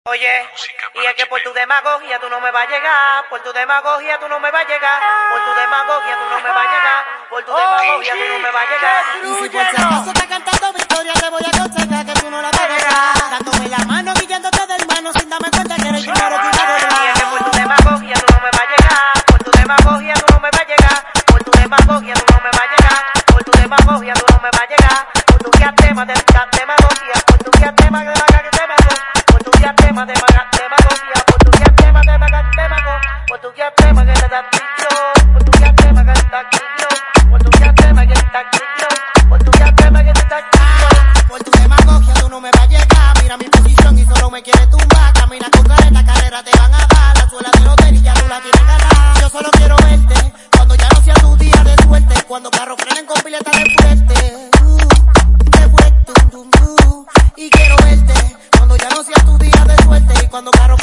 Oye, y es que por tu demagogia tú no me vas a llegar, por tu demagogia tú no me vas a llegar, por tu demagogia tú no me vas a llegar, por tu demagogia tú no me vas a llegar. Y si por si acaso está cantando victoria, te voy a aconsejar que tú no la vas a llegar. Dándome la mano, guiándote del mano, sin darme cuenta que eres primero que una Y es gorda. que por tu demagogia tú no me vas a llegar, por tu demagogia tú no me vas a llegar, por tu demagogia tú no me vas a llegar, por tu demagogia tú no me vas a llegar, por tu diadema de demagogia, por tu diadema de demagogia, por tu diadema de demagogia, por tu diadema de demagogia, por tu diadema que te da prisión, por tu diadema que te da prisión, por tu diadema que te da prisión, por tu diadema que te da prisión. Por tu demagogia tú no me vas a llegar. Mira mi posición y solo me quieres tumbar. Camina con careta, carrera te van a dar. La suela de los tenis ya tú la tienes ganada. Yo solo quiero verte cuando ya no sea tu día de suerte. Cuando carros frenen con pileta de fuerte. Y quiero verte cuando ya no sea tu día de suerte. Y cuando carros